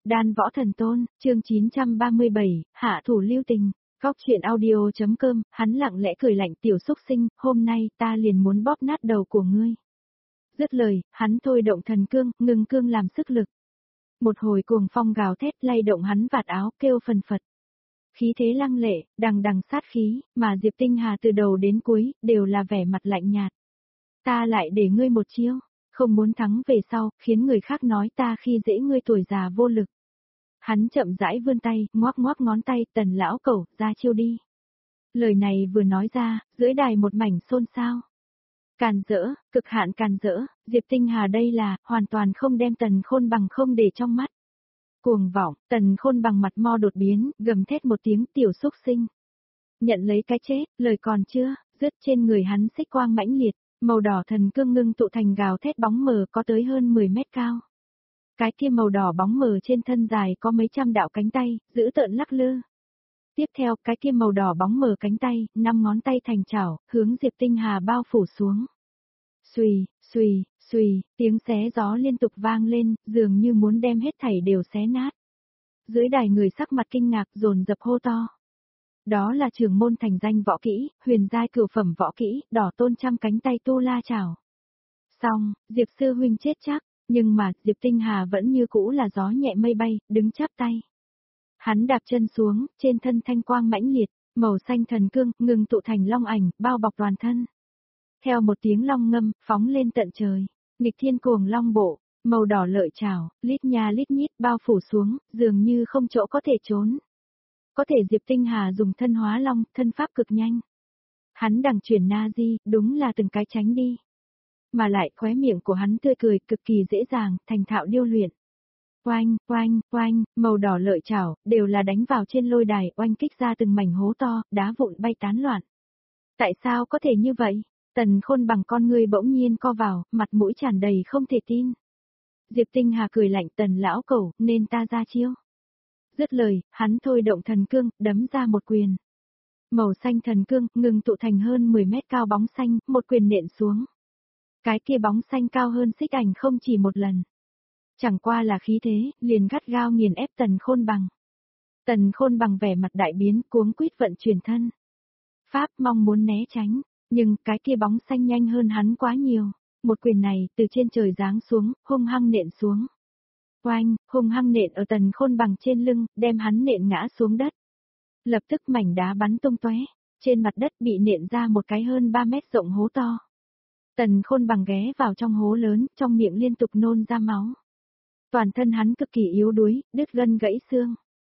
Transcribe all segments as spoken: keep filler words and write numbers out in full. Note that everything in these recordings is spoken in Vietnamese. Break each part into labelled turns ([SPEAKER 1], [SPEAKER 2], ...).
[SPEAKER 1] Đan Võ Thần Tôn, chương chín trăm ba mươi bảy, hạ thủ lưu tình. Góc chuyện audio.com, hắn lặng lẽ cười lạnh, tiểu xúc sinh, hôm nay ta liền muốn bóp nát đầu của ngươi. Dứt lời, hắn thôi động thần cương, ngừng cương làm sức lực. Một hồi cuồng phong gào thét lay động hắn vạt áo, kêu phần phật. Khí thế lăng lệ, đằng đằng sát khí, mà Diệp Tinh Hà từ đầu đến cuối, đều là vẻ mặt lạnh nhạt. Ta lại để ngươi một chiêu, không muốn thắng về sau, khiến người khác nói ta khi dễ ngươi tuổi già vô lực. Hắn chậm rãi vươn tay, ngoắc ngoắc ngón tay, Tần lão cẩu, ra chiêu đi. Lời này vừa nói ra, dưới đài một mảnh xôn xao. Càn rỡ, cực hạn càn rỡ, Diệp Tinh Hà đây là, hoàn toàn không đem Tần Khôn Bằng không để trong mắt. Cuồng vọng, Tần Khôn Bằng mặt mo đột biến, gầm thét một tiếng, tiểu xúc sinh. Nhận lấy cái chết, lời còn chưa, dứt trên người hắn xích quang mãnh liệt, màu đỏ thần cương ngưng tụ thành gào thét bóng mờ có tới hơn mười mét cao. Cái kia màu đỏ bóng mờ trên thân dài có mấy trăm đạo cánh tay, giữ tợn lắc lư. Tiếp theo, cái kia màu đỏ bóng mờ cánh tay, năm ngón tay thành chảo, hướng Diệp Tinh Hà bao phủ xuống. Xùy, xùy, xùy, tiếng xé gió liên tục vang lên, dường như muốn đem hết thảy đều xé nát. Dưới đài người sắc mặt kinh ngạc dồn dập hô to. Đó là trưởng môn thành danh võ kỹ, huyền giai cửu phẩm võ kỹ, đỏ tôn trăm cánh tay tu la chảo. Xong, Diệp sư huynh chết chắc, nhưng mà Diệp Tinh Hà vẫn như cũ là gió nhẹ mây bay, đứng chắp tay. Hắn đạp chân xuống, trên thân thanh quang mãnh liệt, màu xanh thần cương, ngừng tụ thành long ảnh, bao bọc toàn thân. Theo một tiếng long ngâm, phóng lên tận trời, nghịch thiên cuồng long bộ, màu đỏ lợi chảo, lít nha lít nhít bao phủ xuống, dường như không chỗ có thể trốn. Có thể Diệp Tinh Hà dùng thân hóa long, thân pháp cực nhanh. Hắn đằng chuyển na di, đúng là từng cái tránh đi. Mà lại khóe miệng của hắn tươi cười cực kỳ dễ dàng, thành thạo điêu luyện. Oanh, oanh, oanh, màu đỏ lợi chảo, đều là đánh vào trên lôi đài, oanh kích ra từng mảnh hố to, đá vụn bay tán loạn. Tại sao có thể như vậy? Tần Khôn Bằng con ngươi bỗng nhiên co vào, mặt mũi tràn đầy không thể tin. Diệp Tinh Hà cười lạnh, Tần lão cẩu, nên ta ra chiêu. Dứt lời, hắn thôi động thần cương, đấm ra một quyền. Màu xanh thần cương, ngừng tụ thành hơn mười mét cao bóng xanh, một quyền nện xuống. Cái kia bóng xanh cao hơn xích ảnh không chỉ một lần. Chẳng qua là khí thế, liền gắt gao nghiền ép Tần Khôn Bằng. Tần Khôn Bằng vẻ mặt đại biến, cuống quýt vận chuyển thân. Pháp mong muốn né tránh, nhưng cái kia bóng xanh nhanh hơn hắn quá nhiều. Một quyền này, từ trên trời giáng xuống, hung hăng nện xuống. Oanh, hung hăng nện ở Tần Khôn Bằng trên lưng, đem hắn nện ngã xuống đất. Lập tức mảnh đá bắn tung tóe, trên mặt đất bị nện ra một cái hơn ba mét rộng hố to. Tần Khôn Bằng ghé vào trong hố lớn, trong miệng liên tục nôn ra máu. Toàn thân hắn cực kỳ yếu đuối, đứt gân gãy xương.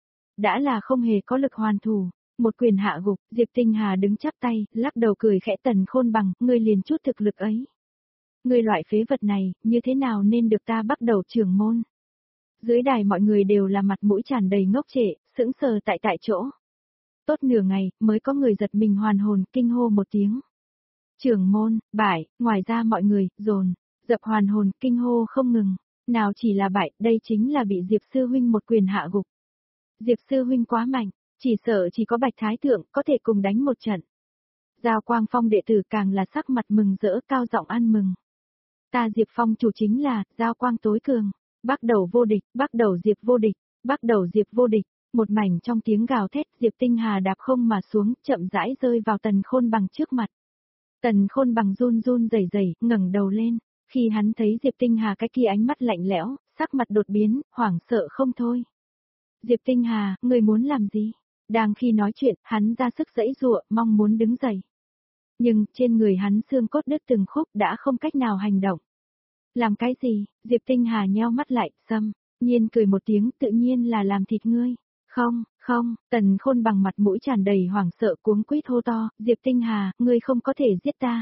[SPEAKER 1] Đã là không hề có lực hoàn thủ, một quyền hạ gục, Diệp Tinh Hà đứng chắp tay, lắc đầu cười khẽ, Tần Khôn Bằng, ngươi liền chút thực lực ấy. Ngươi loại phế vật này, như thế nào nên được ta bắt đầu trưởng môn? Dưới đài mọi người đều là mặt mũi tràn đầy ngốc trệ, sững sờ tại tại chỗ. Tốt nửa ngày, mới có người giật mình hoàn hồn, kinh hô một tiếng. Trưởng môn, bại, ngoài ra mọi người, dồn, dập hoàn hồn, kinh hô không ngừng. Nào chỉ là bại, đây chính là bị Diệp sư huynh một quyền hạ gục. Diệp sư huynh quá mạnh, chỉ sợ chỉ có Bạch Thái Thượng có thể cùng đánh một trận. Giao Quang Phong đệ tử càng là sắc mặt mừng rỡ, cao giọng ăn mừng. Ta Diệp Phong chủ chính là, Giao Quang tối cường, bắt đầu vô địch, bắt đầu Diệp vô địch, bắt đầu Diệp vô địch. Một mảnh trong tiếng gào thét, Diệp Tinh Hà đạp không mà xuống, chậm rãi rơi vào Tần Khôn Bằng trước mặt. Tần Khôn Bằng run run rẩy rẩy, ngẩng đầu lên, khi hắn thấy Diệp Tinh Hà cái kia ánh mắt lạnh lẽo, sắc mặt đột biến, hoảng sợ không thôi. Diệp Tinh Hà, người muốn làm gì? Đang khi nói chuyện, hắn ra sức giãy giụa, mong muốn đứng dậy. Nhưng, trên người hắn xương cốt đứt từng khúc đã không cách nào hành động. Làm cái gì? Diệp Tinh Hà nheo mắt lại, xâm, nhiên cười một tiếng, tự nhiên là làm thịt ngươi. Không, không, Tần Khôn Bằng mặt mũi tràn đầy hoảng sợ cuống quýt hô to, Diệp Tinh Hà, ngươi không có thể giết ta.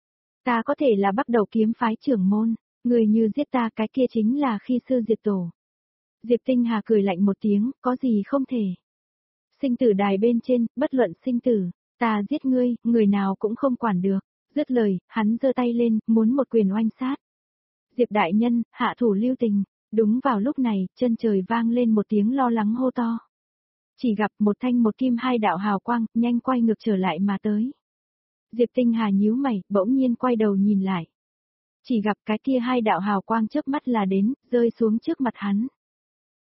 [SPEAKER 1] Ta có thể là bắt đầu kiếm phái trưởng môn, ngươi như giết ta cái kia chính là khi sư diệt tổ. Diệp Tinh Hà cười lạnh một tiếng, có gì không thể. Sinh tử đài bên trên, bất luận sinh tử, ta giết ngươi, người nào cũng không quản được. Dứt lời, hắn giơ tay lên, muốn một quyền oanh sát. Diệp đại nhân, hạ thủ lưu tình. Đúng vào lúc này, chân trời vang lên một tiếng lo lắng hô to. Chỉ gặp một thanh một kim hai đạo hào quang, nhanh quay ngược trở lại mà tới. Diệp Tinh Hà nhíu mày, bỗng nhiên quay đầu nhìn lại. Chỉ gặp cái kia hai đạo hào quang chớp mắt là đến, rơi xuống trước mặt hắn.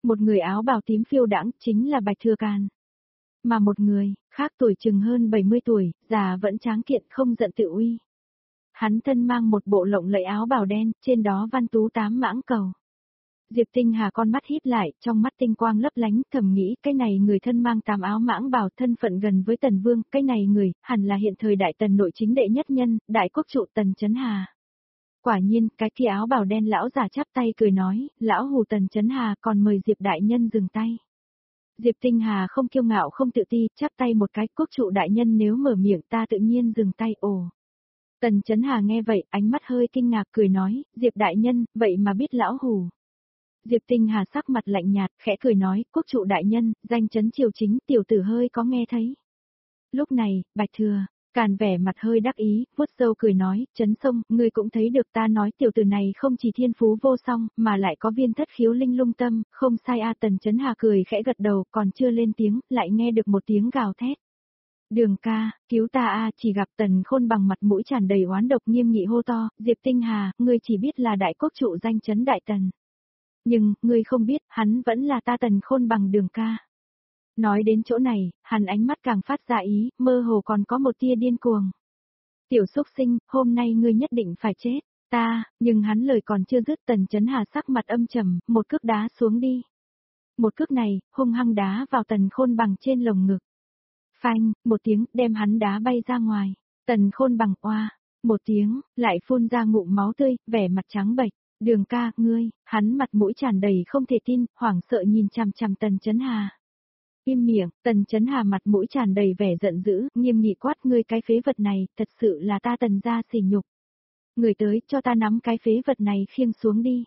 [SPEAKER 1] Một người áo bào tím phiêu đãng chính là Bạch Thừa Càn. Mà một người, khác tuổi chừng hơn bảy mươi tuổi, già vẫn tráng kiện không giận tự uy. Hắn thân mang một bộ lộng lẫy áo bào đen, trên đó văn tú tám mãng cầu. Diệp Tinh Hà con mắt híp lại, trong mắt tinh quang lấp lánh, thầm nghĩ, cái này người thân mang tám áo mãng bào, thân phận gần với Tần Vương, cái này người, hẳn là hiện thời đại Tần nội chính đệ nhất nhân, đại quốc trụ Tần Chấn Hà. Quả nhiên, cái kia áo bào đen lão giả chắp tay cười nói, lão hù Tần Chấn Hà còn mời Diệp đại nhân dừng tay. Diệp Tinh Hà không kiêu ngạo không tự ti, chắp tay một cái, quốc trụ đại nhân nếu mở miệng ta tự nhiên dừng tay, ồ. Tần Chấn Hà nghe vậy, ánh mắt hơi kinh ngạc cười nói, Diệp đại nhân, vậy mà biết lão hù. Diệp Tinh Hà sắc mặt lạnh nhạt, khẽ cười nói, quốc trụ đại nhân, danh chấn triều chính, tiểu tử hơi có nghe thấy. Lúc này, Bạch Thừa Càn vẻ mặt hơi đắc ý, vuốt râu cười nói, Chấn Sông, ngươi cũng thấy được ta nói tiểu tử này không chỉ thiên phú vô song, mà lại có viên thất khiếu linh lung tâm, không sai a. Tần Chấn Hà cười khẽ gật đầu, còn chưa lên tiếng, lại nghe được một tiếng gào thét. Đường ca, cứu ta a. Chỉ gặp Tần Khôn bằng mặt mũi tràn đầy oán độc nghiêm nghị hô to, Diệp Tinh Hà, ngươi chỉ biết là đại quốc trụ danh chấn đại tần. Nhưng, ngươi không biết, hắn vẫn là ta Tần Khôn bằng đường ca. Nói đến chỗ này, hắn ánh mắt càng phát ra ý, mơ hồ còn có một tia điên cuồng. Tiểu xúc sinh, hôm nay ngươi nhất định phải chết, ta, nhưng hắn lời còn chưa dứt, Tần Chấn Hà sắc mặt âm trầm, một cước đá xuống đi. Một cước này, hung hăng đá vào Tần Khôn bằng trên lồng ngực. Phanh, một tiếng, đem hắn đá bay ra ngoài. Tần Khôn bằng oa, một tiếng, lại phun ra ngụm máu tươi, vẻ mặt trắng bệch. Đường ca, ngươi, hắn mặt mũi tràn đầy không thể tin, hoảng sợ nhìn chằm chằm Tần Chấn Hà. Im miệng, Tần Chấn Hà mặt mũi tràn đầy vẻ giận dữ, nghiêm nghị quát, ngươi cái phế vật này, thật sự là ta Tần gia sỉ nhục. Người tới, cho ta nắm cái phế vật này khiêng xuống đi.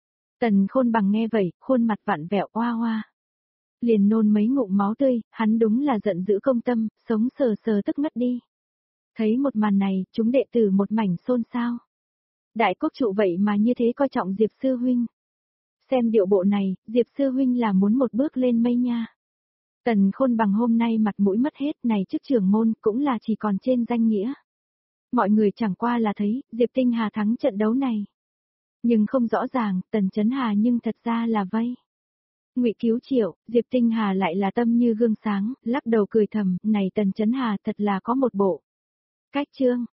[SPEAKER 1] Tần Khôn bằng nghe vậy, khuôn mặt vặn vẹo oa oa. Liền nôn mấy ngụm máu tươi, hắn đúng là giận dữ công tâm, sống sờ sờ tức ngất đi. Thấy một màn này, chúng đệ tử một mảnh xôn xao. Đại quốc trụ vậy mà như thế coi trọng Diệp sư huynh. Xem điệu bộ này, Diệp sư huynh là muốn một bước lên mây nha. Tần Khôn bằng hôm nay mặt mũi mất hết, này chức trưởng môn cũng là chỉ còn trên danh nghĩa. Mọi người chẳng qua là thấy, Diệp Tinh Hà thắng trận đấu này. Nhưng không rõ ràng, Tần Chấn Hà nhưng thật ra là vây. Ngụy Cứu Triệu, Diệp Tinh Hà lại là tâm như gương sáng, lắc đầu cười thầm, này Tần Chấn Hà thật là có một bộ cách chương.